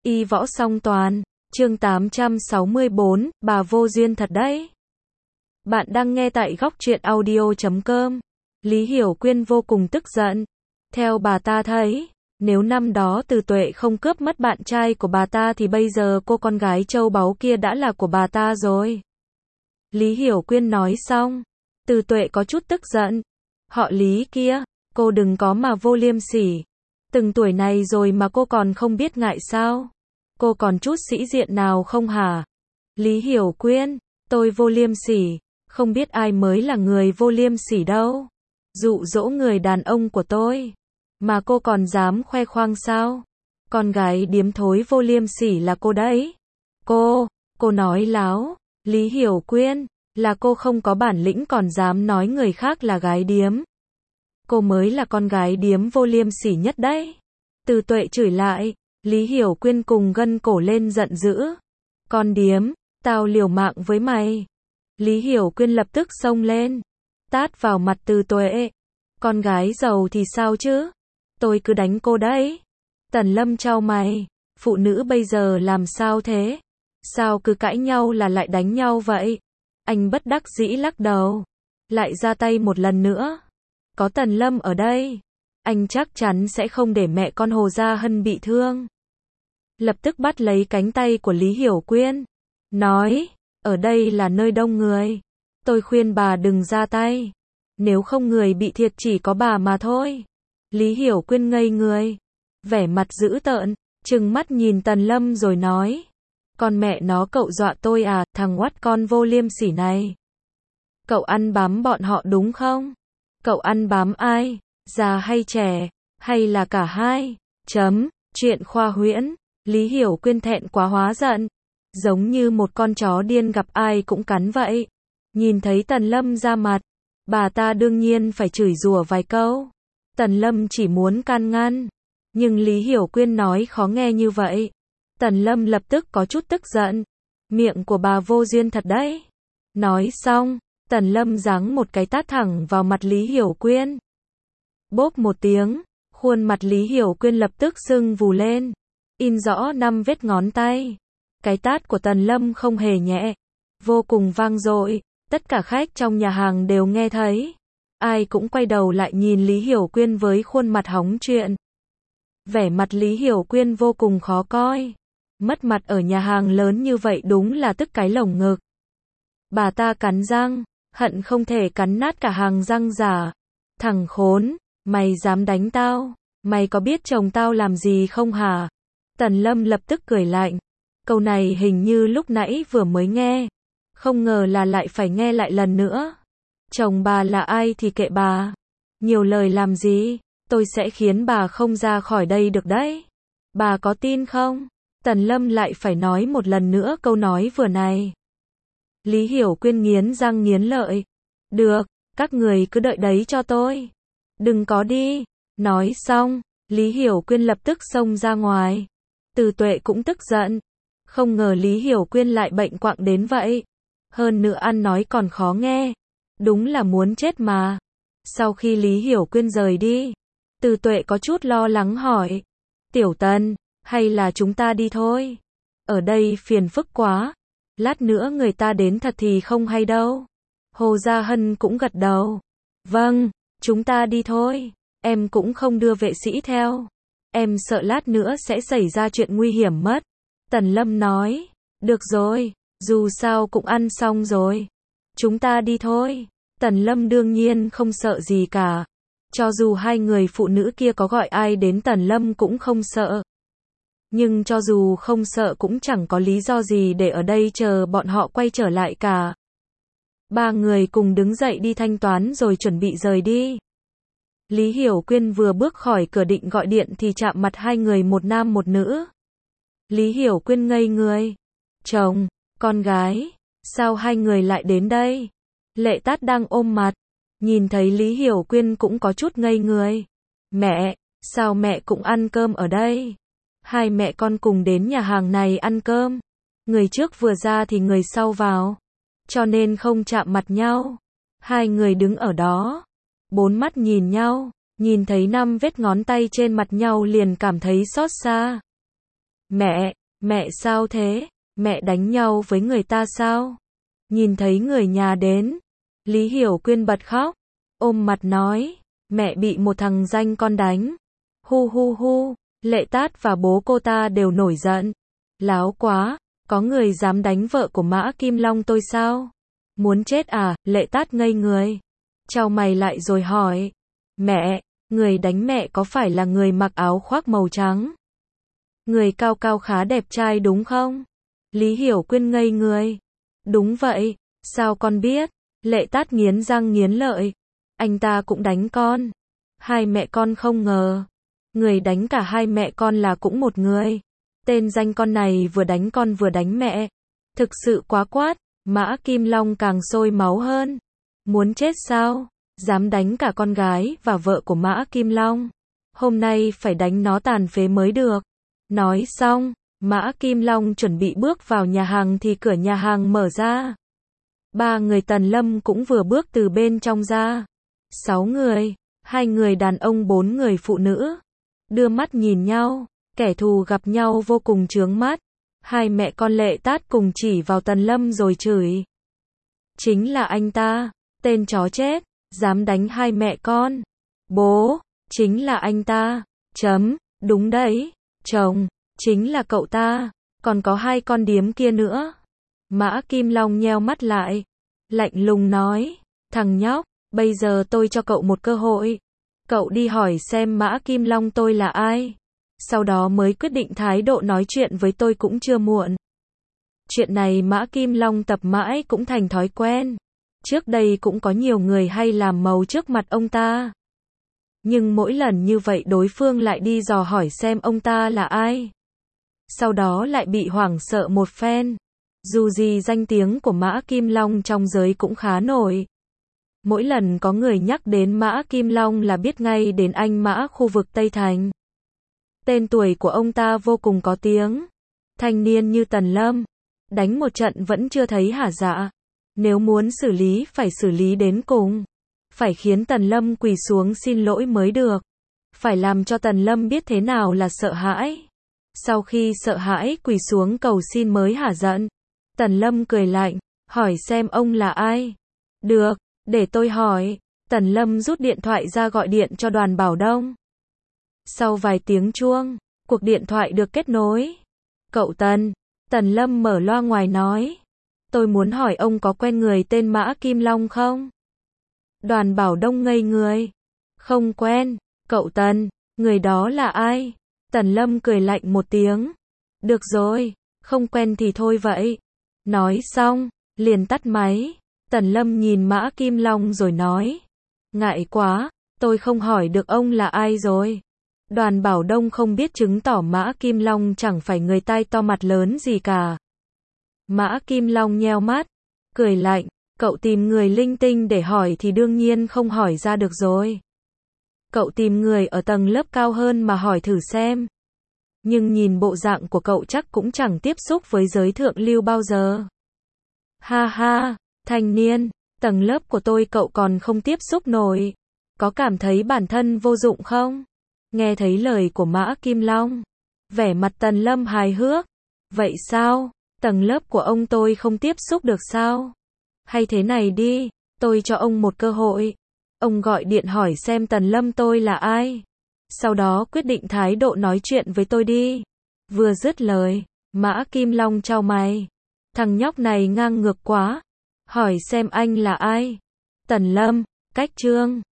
Y võ song toàn, chương 864, bà vô duyên thật đấy. Bạn đang nghe tại góc truyện audio.com. Lý Hiểu Quyên vô cùng tức giận. Theo bà ta thấy, nếu năm đó Từ Tuệ không cướp mất bạn trai của bà ta thì bây giờ cô con gái châu báu kia đã là của bà ta rồi. Lý Hiểu Quyên nói xong, Từ Tuệ có chút tức giận. Họ Lý kia, cô đừng có mà vô liêm sỉ. Từng tuổi này rồi mà cô còn không biết ngại sao? Cô còn chút sĩ diện nào không hả? Lý Hiểu Quyên, tôi vô liêm sỉ, không biết ai mới là người vô liêm sỉ đâu. Dụ dỗ người đàn ông của tôi, mà cô còn dám khoe khoang sao? Con gái điếm thối vô liêm sỉ là cô đấy. Cô nói láo. Lý Hiểu Quyên, là cô không có bản lĩnh còn dám nói người khác là gái điếm. Cô mới là con gái điếm vô liêm sỉ nhất đấy. Từ Tuệ chửi lại. Lý Hiểu Quyên cùng gân cổ lên giận dữ. Con điếm, tao liều mạng với mày. Lý Hiểu Quyên lập tức xông lên, tát vào mặt Từ Tuệ. Con gái giàu thì sao chứ? Tôi cứ đánh cô đấy. Tần Lâm chau mày. Phụ nữ bây giờ làm sao thế? Sao cứ cãi nhau là lại đánh nhau vậy? Anh bất đắc dĩ lắc đầu. Lại ra tay một lần nữa. Có Tần Lâm ở đây, anh chắc chắn sẽ không để mẹ con Hồ Gia Hân bị thương. Lập tức bắt lấy cánh tay của Lý Hiểu Quyên, nói, ở đây là nơi đông người. Tôi khuyên bà đừng ra tay. Nếu không người bị thiệt chỉ có bà mà thôi. Lý Hiểu Quyên ngây người, vẻ mặt dữ tợn, trừng mắt nhìn Tần Lâm rồi nói. Con mẹ nó cậu dọa tôi à, thằng oắt con vô liêm sỉ này. Cậu ăn bám bọn họ đúng không? Cậu ăn bám ai? Già hay trẻ? Hay là cả hai? Chuyện khoa huyễn. Lý Hiểu Quyên thẹn quá hóa giận. Giống như một con chó điên gặp ai cũng cắn vậy. Nhìn thấy Tần Lâm ra mặt, bà ta đương nhiên phải chửi rủa vài câu. Tần Lâm chỉ muốn can ngăn, nhưng Lý Hiểu Quyên nói khó nghe như vậy. Tần Lâm lập tức có chút tức giận. Miệng của bà vô duyên thật đấy. Nói xong, Tần Lâm giáng một cái tát thẳng vào mặt Lý Hiểu Quyên. Bốp một tiếng, khuôn mặt Lý Hiểu Quyên lập tức sưng vù lên, in rõ 5 vết ngón tay. Cái tát của Tần Lâm không hề nhẹ, vô cùng vang dội, tất cả khách trong nhà hàng đều nghe thấy. Ai cũng quay đầu lại nhìn Lý Hiểu Quyên với khuôn mặt hóng chuyện. Vẻ mặt Lý Hiểu Quyên vô cùng khó coi. Mất mặt ở nhà hàng lớn như vậy đúng là tức cái lồng ngực. Bà ta cắn răng, hận không thể cắn nát cả hàng răng giả. Thằng khốn, mày dám đánh tao? Mày có biết chồng tao làm gì không hả? Tần Lâm lập tức cười lạnh. Câu này hình như lúc nãy vừa mới nghe. Không ngờ là lại phải nghe lại lần nữa. Chồng bà là ai thì kệ bà. Nhiều lời làm gì? Tôi sẽ khiến bà không ra khỏi đây được đấy. Bà có tin không? Tần Lâm lại phải nói một lần nữa câu nói vừa này. Lý Hiểu Quyên nghiến răng nghiến lợi. Được, các người cứ đợi đấy cho tôi. Đừng có đi. Nói xong, Lý Hiểu Quyên lập tức xông ra ngoài. Từ Tuệ cũng tức giận. Không ngờ Lý Hiểu Quyên lại bệnh quạng đến vậy. Hơn nữa ăn nói còn khó nghe. Đúng là muốn chết mà. Sau khi Lý Hiểu Quyên rời đi, Từ Tuệ có chút lo lắng hỏi. Tiểu Tần, hay là chúng ta đi thôi? Ở đây phiền phức quá. Lát nữa người ta đến thật thì không hay đâu. Hồ Gia Hân cũng gật đầu. Vâng, chúng ta đi thôi. Em cũng không đưa vệ sĩ theo. Em sợ lát nữa sẽ xảy ra chuyện nguy hiểm mất. Tần Lâm nói. Được rồi, dù sao cũng ăn xong rồi. Chúng ta đi thôi. Tần Lâm đương nhiên không sợ gì cả. Cho dù hai người phụ nữ kia có gọi ai đến Tần Lâm cũng không sợ. Nhưng cho dù không sợ cũng chẳng có lý do gì để ở đây chờ bọn họ quay trở lại cả. Ba người cùng đứng dậy đi thanh toán rồi chuẩn bị rời đi. Lý Hiểu Quyên vừa bước khỏi cửa định gọi điện thì chạm mặt hai người, một nam một nữ. Lý Hiểu Quyên ngây người. Chồng, con gái, sao hai người lại đến đây? Lệ Tát đang ôm mặt, nhìn thấy Lý Hiểu Quyên cũng có chút ngây người. Mẹ, sao mẹ cũng ăn cơm ở đây? Hai mẹ con cùng đến nhà hàng này ăn cơm. Người trước vừa ra thì người sau vào, cho nên không chạm mặt nhau. Hai người đứng ở đó, bốn mắt nhìn nhau, nhìn thấy 5 vết ngón tay trên mặt nhau liền cảm thấy xót xa. Mẹ sao thế? Mẹ đánh nhau với người ta sao? Nhìn thấy người nhà đến, Lý Hiểu Quyên bật khóc, ôm mặt nói, mẹ bị một thằng danh con đánh. Hu hu hu, Lệ Tát và bố cô ta đều nổi giận. Láo quá, có người dám đánh vợ của Mã Kim Long tôi sao? Muốn chết à? Lệ Tát ngây người, chau mày lại rồi hỏi, mẹ, người đánh mẹ có phải là người mặc áo khoác màu trắng? Người cao cao khá đẹp trai đúng không? Lý Hiểu Quyên ngây người. Đúng vậy, sao con biết? Lệ Tát nghiến răng nghiến lợi. Anh ta cũng đánh con. Hai mẹ con không ngờ. Người đánh cả hai mẹ con là cũng một người. Tên danh con này vừa đánh con vừa đánh mẹ. Thực sự quá quát. Mã Kim Long càng sôi máu hơn. Muốn chết sao? Dám đánh cả con gái và vợ của Mã Kim Long. Hôm nay phải đánh nó tàn phế mới được. Nói xong, Mã Kim Long chuẩn bị bước vào nhà hàng thì cửa nhà hàng mở ra. Ba người Tần Lâm cũng vừa bước từ bên trong ra. 6 người, 2 người đàn ông 4 người phụ nữ. Đưa mắt nhìn nhau, kẻ thù gặp nhau vô cùng chướng mắt. Hai mẹ con Lệ Tát cùng chỉ vào Tần Lâm rồi chửi. Chính là anh ta, tên chó chết, dám đánh hai mẹ con. Bố, chính là anh ta. Đúng đấy. Chồng, chính là cậu ta. Còn có 2 con điếm kia nữa. Mã Kim Long nheo mắt lại, lạnh lùng nói, thằng nhóc, bây giờ tôi cho cậu một cơ hội. Cậu đi hỏi xem Mã Kim Long tôi là ai. Sau đó mới quyết định thái độ nói chuyện với tôi cũng chưa muộn. Chuyện này Mã Kim Long tập mãi cũng thành thói quen. Trước đây cũng có nhiều người hay làm màu trước mặt ông ta. Nhưng mỗi lần như vậy đối phương lại đi dò hỏi xem ông ta là ai. Sau đó lại bị hoảng sợ một phen. Dù gì danh tiếng của Mã Kim Long trong giới cũng khá nổi. Mỗi lần có người nhắc đến Mã Kim Long là biết ngay đến anh Mã khu vực Tây Thành. Tên tuổi của ông ta vô cùng có tiếng. Thanh niên như Tần Lâm, đánh một trận vẫn chưa thấy hả dạ. Nếu muốn xử lý phải xử lý đến cùng. Phải khiến Tần Lâm quỳ xuống xin lỗi mới được. Phải làm cho Tần Lâm biết thế nào là sợ hãi. Sau khi sợ hãi quỳ xuống cầu xin mới hả giận. Tần Lâm cười lạnh, hỏi xem ông là ai. Được, để tôi hỏi. Tần Lâm rút điện thoại ra gọi điện cho Đoàn Bảo Đông. Sau vài tiếng chuông, cuộc điện thoại được kết nối. Cậu Tần, Tần Lâm mở loa ngoài nói. Tôi muốn hỏi ông có quen người tên Mã Kim Long không? Đoàn Bảo Đông ngây người. Không quen. Cậu Tần, người đó là ai? Tần Lâm cười lạnh một tiếng. Được rồi, không quen thì thôi vậy. Nói xong, liền tắt máy. Tần Lâm nhìn Mã Kim Long rồi nói. Ngại quá, tôi không hỏi được ông là ai rồi. Đoàn Bảo Đông không biết chứng tỏ Mã Kim Long chẳng phải người tai to mặt lớn gì cả. Mã Kim Long nheo mắt, cười lạnh. Cậu tìm người linh tinh để hỏi thì đương nhiên không hỏi ra được rồi. Cậu tìm người ở tầng lớp cao hơn mà hỏi thử xem. Nhưng nhìn bộ dạng của cậu chắc cũng chẳng tiếp xúc với giới thượng lưu bao giờ. Ha ha, thanh niên, tầng lớp của tôi cậu còn không tiếp xúc nổi. Có cảm thấy bản thân vô dụng không? Nghe thấy lời của Mã Kim Long, vẻ mặt Tần Lâm hài hước. Vậy sao? Tầng lớp của ông tôi không tiếp xúc được sao? Hay thế này đi, tôi cho ông một cơ hội. Ông gọi điện hỏi xem Tần Lâm tôi là ai. Sau đó quyết định thái độ nói chuyện với tôi đi. Vừa dứt lời, Mã Kim Long chau mày. Thằng nhóc này ngang ngược quá. Hỏi xem anh là ai? Tần Lâm, cách Trương.